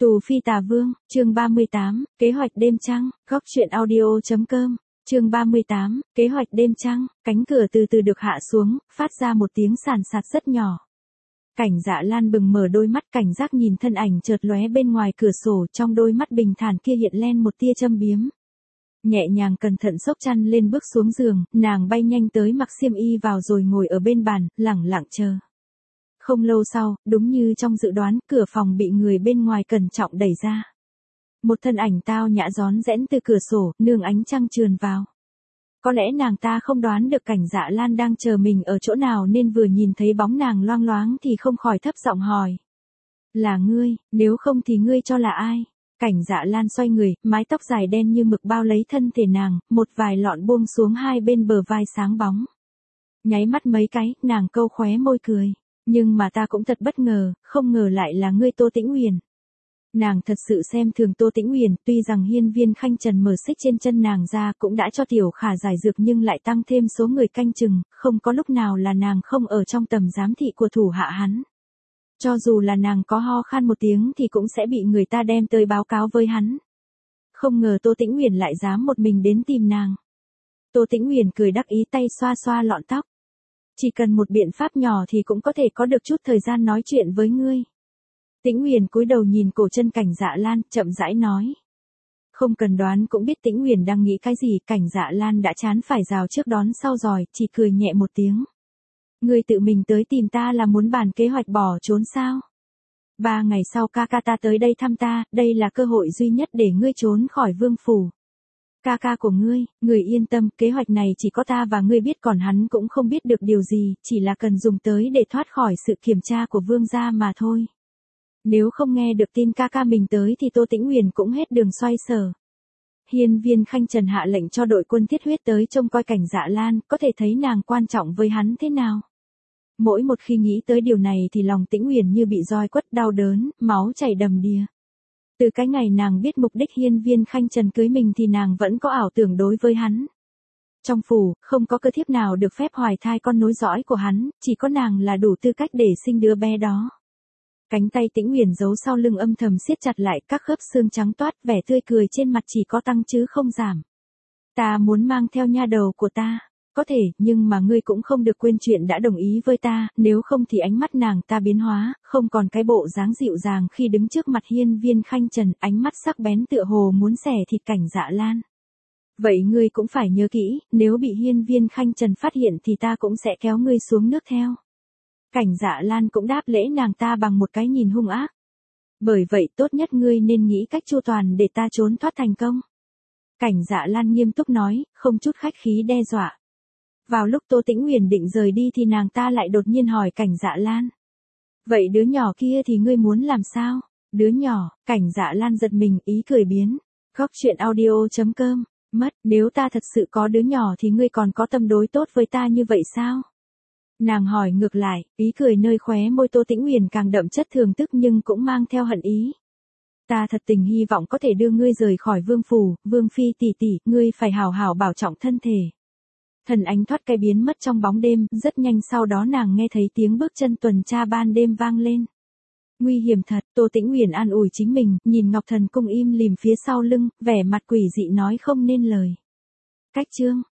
Tù Phi Tà Vương, chương 38, kế hoạch đêm trăng, góc truyện audio.com, chương 38, kế hoạch đêm trăng, cánh cửa từ từ được hạ xuống, phát ra một tiếng sàn sạt rất nhỏ. Cảnh Dạ Lan bừng mở đôi mắt cảnh giác nhìn thân ảnh chợt lóe bên ngoài cửa sổ, trong đôi mắt bình thản kia hiện lên một tia châm biếm. Nhẹ nhàng cẩn thận xốc chăn lên bước xuống giường, nàng bay nhanh tới mặc xiêm y vào rồi ngồi ở bên bàn, lẳng lặng chờ. Không lâu sau, đúng như trong dự đoán, cửa phòng bị người bên ngoài cẩn trọng đẩy ra. Một thân ảnh tao nhã rón rẽn từ cửa sổ, nương ánh trăng trườn vào. Có lẽ nàng ta không đoán được Cảnh Dạ Lan đang chờ mình ở chỗ nào nên vừa nhìn thấy bóng nàng loang loáng thì không khỏi thấp giọng hỏi. Là ngươi, nếu không thì ngươi cho là ai? Cảnh Dạ Lan xoay người, mái tóc dài đen như mực bao lấy thân thể nàng, một vài lọn buông xuống hai bên bờ vai sáng bóng. Nháy mắt mấy cái, nàng câu khóe môi cười. Nhưng mà ta cũng thật bất ngờ, không ngờ lại là ngươi Tô Tĩnh Uyển. Nàng thật sự xem thường Tô Tĩnh Uyển, tuy rằng hiên viên khanh trần mở xích trên chân nàng ra cũng đã cho Tiểu Khả giải dược nhưng lại tăng thêm số người canh chừng, không có lúc nào là nàng không ở trong tầm giám thị của thủ hạ hắn. Cho dù là nàng có ho khan một tiếng thì cũng sẽ bị người ta đem tới báo cáo với hắn. Không ngờ Tô Tĩnh Uyển lại dám một mình đến tìm nàng. Tô Tĩnh Uyển cười đắc ý tay xoa xoa lọn tóc. Chỉ cần một biện pháp nhỏ thì cũng có thể có được chút thời gian nói chuyện với ngươi. Tĩnh Uyển cúi đầu nhìn cổ chân Cảnh Dạ Lan, chậm rãi nói. Không cần đoán cũng biết Tĩnh Uyển đang nghĩ cái gì, Cảnh Dạ Lan đã chán phải rào trước đón sau rồi, chỉ cười nhẹ một tiếng. Ngươi tự mình tới tìm ta là muốn bàn kế hoạch bỏ trốn sao? 3 ngày sau ca ca ta tới đây thăm ta, đây là cơ hội duy nhất để ngươi trốn khỏi vương phủ. Ca ca của ngươi, người yên tâm, kế hoạch này chỉ có ta và ngươi biết còn hắn cũng không biết được điều gì, chỉ là cần dùng tới để thoát khỏi sự kiểm tra của vương gia mà thôi. Nếu không nghe được tin ca ca mình tới thì Tô Tĩnh Uyển cũng hết đường xoay sở. Hiên viên khanh trần hạ lệnh cho đội quân thiết huyết tới trông coi Cảnh Dạ Lan, có thể thấy nàng quan trọng với hắn thế nào. Mỗi một khi nghĩ tới điều này thì lòng Tĩnh Uyển như bị roi quất đau đớn, máu chảy đầm đìa. Từ cái ngày nàng biết mục đích hiên viên khanh trần cưới mình thì nàng vẫn có ảo tưởng đối với hắn. Trong phủ, không có cơ thiếp nào được phép hoài thai con nối dõi của hắn, chỉ có nàng là đủ tư cách để sinh đứa bé đó. Cánh tay Tĩnh Uyển giấu sau lưng âm thầm siết chặt lại, các khớp xương trắng toát, vẻ tươi cười trên mặt chỉ có tăng chứ không giảm. Ta muốn mang theo nha đầu của ta. Có thể, nhưng mà ngươi cũng không được quên chuyện đã đồng ý với ta, nếu không thì ánh mắt nàng ta biến hóa, không còn cái bộ dáng dịu dàng khi đứng trước mặt hiên viên khanh trần, ánh mắt sắc bén tựa hồ muốn xẻ thịt Cảnh Dạ Lan. Vậy ngươi cũng phải nhớ kỹ, nếu bị hiên viên khanh trần phát hiện thì ta cũng sẽ kéo ngươi xuống nước theo. Cảnh Dạ Lan cũng đáp lễ nàng ta bằng một cái nhìn hung ác. Bởi vậy tốt nhất ngươi nên nghĩ cách chu toàn để ta trốn thoát thành công. Cảnh Dạ Lan nghiêm túc nói, không chút khách khí đe dọa. Vào lúc Tô Tĩnh Uyển định rời đi thì nàng ta lại đột nhiên hỏi Cảnh Dạ Lan. Vậy đứa nhỏ kia thì ngươi muốn làm sao? Đứa nhỏ, Cảnh Dạ Lan giật mình, ý cười biến. Góc truyện audio.com, mất, nếu ta thật sự có đứa nhỏ thì ngươi còn có tâm đối tốt với ta như vậy sao? Nàng hỏi ngược lại, ý cười nơi khóe môi Tô Tĩnh Uyển càng đậm chất thường tức nhưng cũng mang theo hận ý. Ta thật tình hy vọng có thể đưa ngươi rời khỏi vương phủ, vương phi tỷ tỷ, ngươi phải hào hào bảo trọng thân thể. Thần ánh thoát cái biến mất trong bóng đêm, rất nhanh sau đó nàng nghe thấy tiếng bước chân tuần tra ban đêm vang lên. Nguy hiểm thật, Tô Tĩnh Uyển an ủi chính mình, nhìn Ngọc Thần Cung im lìm phía sau lưng, vẻ mặt quỷ dị nói không nên lời. Cách chương